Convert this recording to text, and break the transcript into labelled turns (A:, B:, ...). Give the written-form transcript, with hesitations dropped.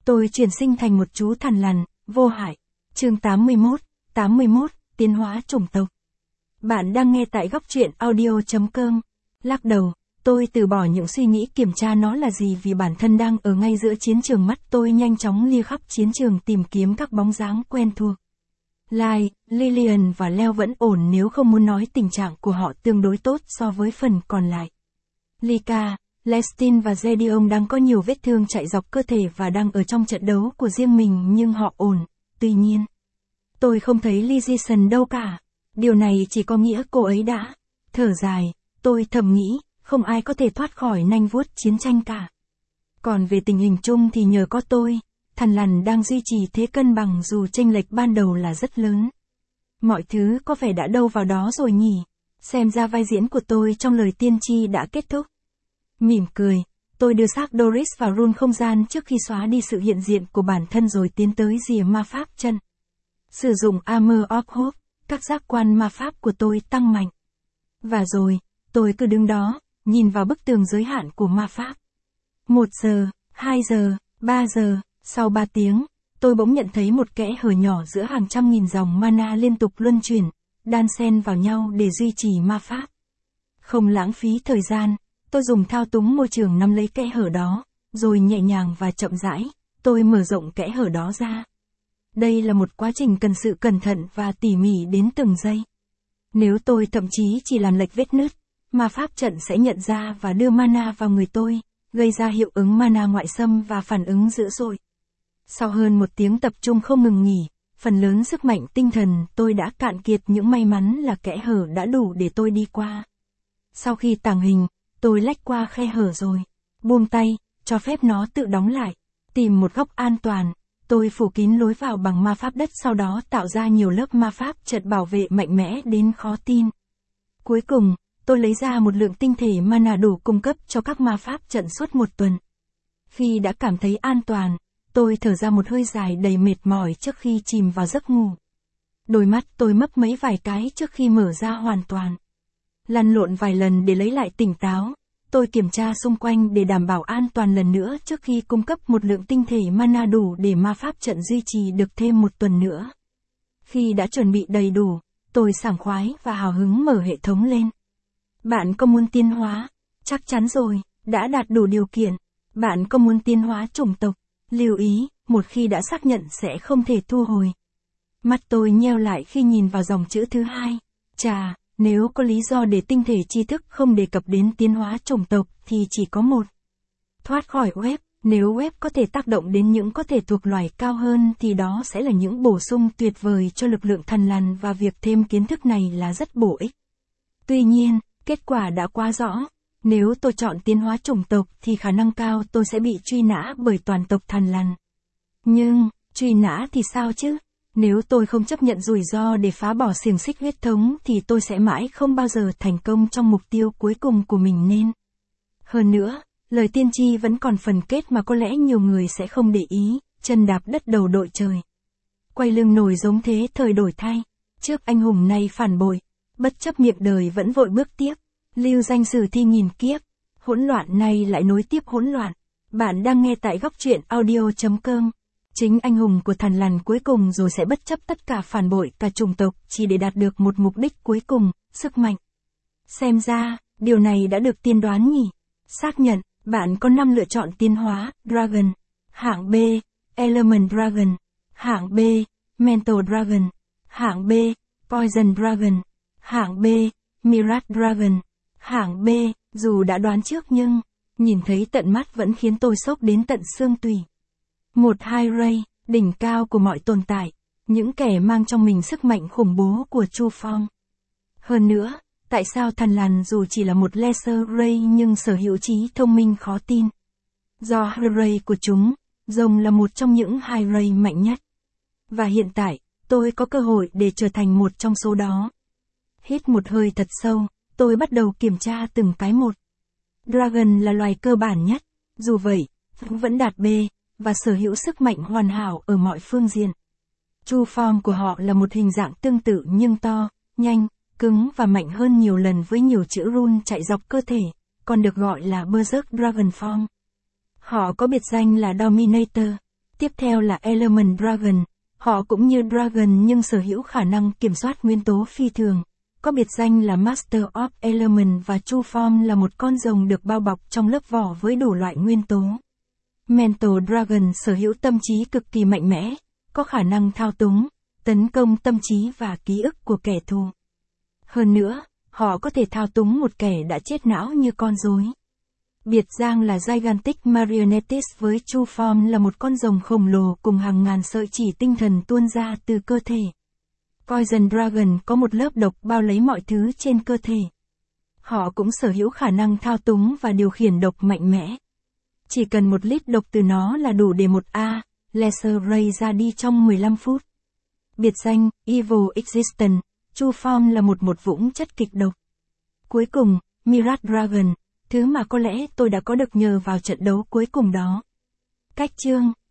A: Tôi chuyển sinh thành một chú thằn lằn, vô hại. Chương 81, tiến hóa chủng tộc. Bạn đang nghe tại góc truyện audio.com. Lắc đầu, tôi từ bỏ những suy nghĩ kiểm tra nó là gì vì bản thân đang ở ngay giữa chiến trường. Mắt tôi nhanh chóng lia khắp chiến trường tìm kiếm các bóng dáng quen thuộc. Lai, Lillian và Leo vẫn ổn, nếu không muốn nói tình trạng của họ tương đối tốt so với phần còn lại. Lika, Lestin và Gedeon đang có nhiều vết thương chạy dọc cơ thể và đang ở trong trận đấu của riêng mình, nhưng họ ổn. Tuy nhiên, tôi không thấy Lizison đâu cả. Điều này chỉ có nghĩa cô ấy đã thở dài. Tôi thầm nghĩ, không ai có thể thoát khỏi nanh vuốt chiến tranh cả. Còn về tình hình chung thì nhờ có tôi, thằn lằn đang duy trì thế cân bằng dù chênh lệch ban đầu là rất lớn. Mọi thứ có vẻ đã đâu vào đó rồi nhỉ. Xem ra vai diễn của tôi trong lời tiên tri đã kết thúc. Mỉm cười, tôi đưa xác Doris vào run không gian trước khi xóa đi sự hiện diện của bản thân rồi tiến tới rìa ma pháp chân. Sử dụng Armor of Hope, các giác quan ma pháp của tôi tăng mạnh. Và rồi, tôi cứ đứng đó, nhìn vào bức tường giới hạn của ma pháp. 1 giờ, 2 giờ, 3 giờ, sau 3 tiếng, tôi bỗng nhận thấy một kẽ hở nhỏ giữa hàng trăm nghìn dòng mana liên tục luân chuyển, đan xen vào nhau để duy trì ma pháp. Không lãng phí thời gian, tôi dùng thao túng môi trường nắm lấy kẽ hở đó, rồi nhẹ nhàng và chậm rãi, tôi mở rộng kẽ hở đó ra. Đây là một quá trình cần sự cẩn thận và tỉ mỉ đến từng giây. Nếu tôi thậm chí chỉ làm lệch vết nứt, ma pháp trận sẽ nhận ra và đưa mana vào người tôi, gây ra hiệu ứng mana ngoại xâm và phản ứng dữ dội. Sau hơn 1 tiếng tập trung không ngừng nghỉ, phần lớn sức mạnh tinh thần tôi đã cạn kiệt, những may mắn là kẽ hở đã đủ để tôi đi qua. Sau khi tàng hình, tôi lách qua khe hở rồi, buông tay, cho phép nó tự đóng lại, tìm một góc an toàn. Tôi phủ kín lối vào bằng ma pháp đất, sau đó tạo ra nhiều lớp ma pháp trận bảo vệ mạnh mẽ đến khó tin. Cuối cùng, tôi lấy ra một lượng tinh thể mana đủ cung cấp cho các ma pháp trận suốt 1 tuần. Khi đã cảm thấy an toàn, tôi thở ra một hơi dài đầy mệt mỏi trước khi chìm vào giấc ngủ. Đôi mắt tôi mấp mấy vài cái trước khi mở ra hoàn toàn. Lăn lộn vài lần để lấy lại tỉnh táo. Tôi kiểm tra xung quanh để đảm bảo an toàn lần nữa trước khi cung cấp một lượng tinh thể mana đủ để ma pháp trận duy trì được thêm 1 tuần nữa. Khi đã chuẩn bị đầy đủ, tôi sảng khoái và hào hứng mở hệ thống lên. Bạn có muốn tiến hóa? Chắc chắn rồi, đã đạt đủ điều kiện. Bạn có muốn tiến hóa chủng tộc? Lưu ý, một khi đã xác nhận sẽ không thể thu hồi. Mắt tôi nheo lại khi nhìn vào dòng chữ thứ 2. Chà, nếu có lý do để tinh thể tri thức không đề cập đến tiến hóa chủng tộc thì chỉ có một. Thoát khỏi web, nếu web có thể tác động đến những có thể thuộc loài cao hơn thì đó sẽ là những bổ sung tuyệt vời cho lực lượng thằn lằn và việc thêm kiến thức này là rất bổ ích. Tuy nhiên, kết quả đã quá rõ. Nếu tôi chọn tiến hóa chủng tộc thì khả năng cao tôi sẽ bị truy nã bởi toàn tộc thằn lằn. Nhưng, truy nã thì sao chứ? Nếu tôi không chấp nhận rủi ro để phá bỏ xiềng xích huyết thống thì tôi sẽ mãi không bao giờ thành công trong mục tiêu cuối cùng của mình nên. Hơn nữa, lời tiên tri vẫn còn phần kết mà có lẽ nhiều người sẽ không để ý, chân đạp đất đầu đội trời. Quay lưng nổi giống thế thời đổi thay, trước anh hùng này phản bội, bất chấp miệng đời vẫn vội bước tiếp, lưu danh sử thi nghìn kiếp, hỗn loạn này lại nối tiếp hỗn loạn. Bạn đang nghe tại góc truyện audio.com. Chính anh hùng của thằn lằn cuối cùng rồi sẽ bất chấp tất cả phản bội cả chủng tộc chỉ để đạt được một mục đích cuối cùng, sức mạnh. Xem ra, điều này đã được tiên đoán nhỉ. Xác nhận, bạn có 5 lựa chọn tiến hóa, Dragon. Hạng B, Element Dragon. Hạng B, Mental Dragon. Hạng B, Poison Dragon. Hạng B, Mirage Dragon. Hạng B, dù đã đoán trước nhưng, nhìn thấy tận mắt vẫn khiến tôi sốc đến tận xương tủy. Một High Ray, đỉnh cao của mọi tồn tại, những kẻ mang trong mình sức mạnh khủng bố của Chu Phong. Hơn nữa, tại sao thằn lằn dù chỉ là một Lesser Ray nhưng sở hữu trí thông minh khó tin? Do High Ray của chúng, rồng là một trong những High Ray mạnh nhất. Và hiện tại, tôi có cơ hội để trở thành một trong số đó. Hít một hơi thật sâu, tôi bắt đầu kiểm tra từng cái một. Dragon là loài cơ bản nhất, dù vậy, vẫn đạt B, và sở hữu sức mạnh hoàn hảo ở mọi phương diện. Chu form của họ là một hình dạng tương tự nhưng to, nhanh, cứng và mạnh hơn nhiều lần với nhiều chữ rune chạy dọc cơ thể, còn được gọi là Berserk Dragon Form. Họ có biệt danh là Dominator, Tiếp theo là Element Dragon. Họ cũng như Dragon nhưng sở hữu khả năng kiểm soát nguyên tố phi thường. Có biệt danh là Master of Element và True Form là một con rồng được bao bọc trong lớp vỏ với đủ loại nguyên tố. Mental Dragon sở hữu tâm trí cực kỳ mạnh mẽ, có khả năng thao túng, tấn công tâm trí và ký ức của kẻ thù. Hơn nữa, họ có thể thao túng một kẻ đã chết não như con rối. Biệt danh là Gigantic Marionettes với True Form là một con rồng khổng lồ cùng hàng ngàn sợi chỉ tinh thần tuôn ra từ cơ thể. Poison Dragon có một lớp độc bao lấy mọi thứ trên cơ thể. Họ cũng sở hữu khả năng thao túng và điều khiển độc mạnh mẽ. Chỉ cần 1 lít độc từ nó là đủ để một laser ray ra đi trong 15 phút. Biệt danh, Evil Existence, True Form là một vũng chất kịch độc. Cuối cùng, Mirage Dragon, thứ mà có lẽ tôi đã có được nhờ vào trận đấu cuối cùng đó. Cách chương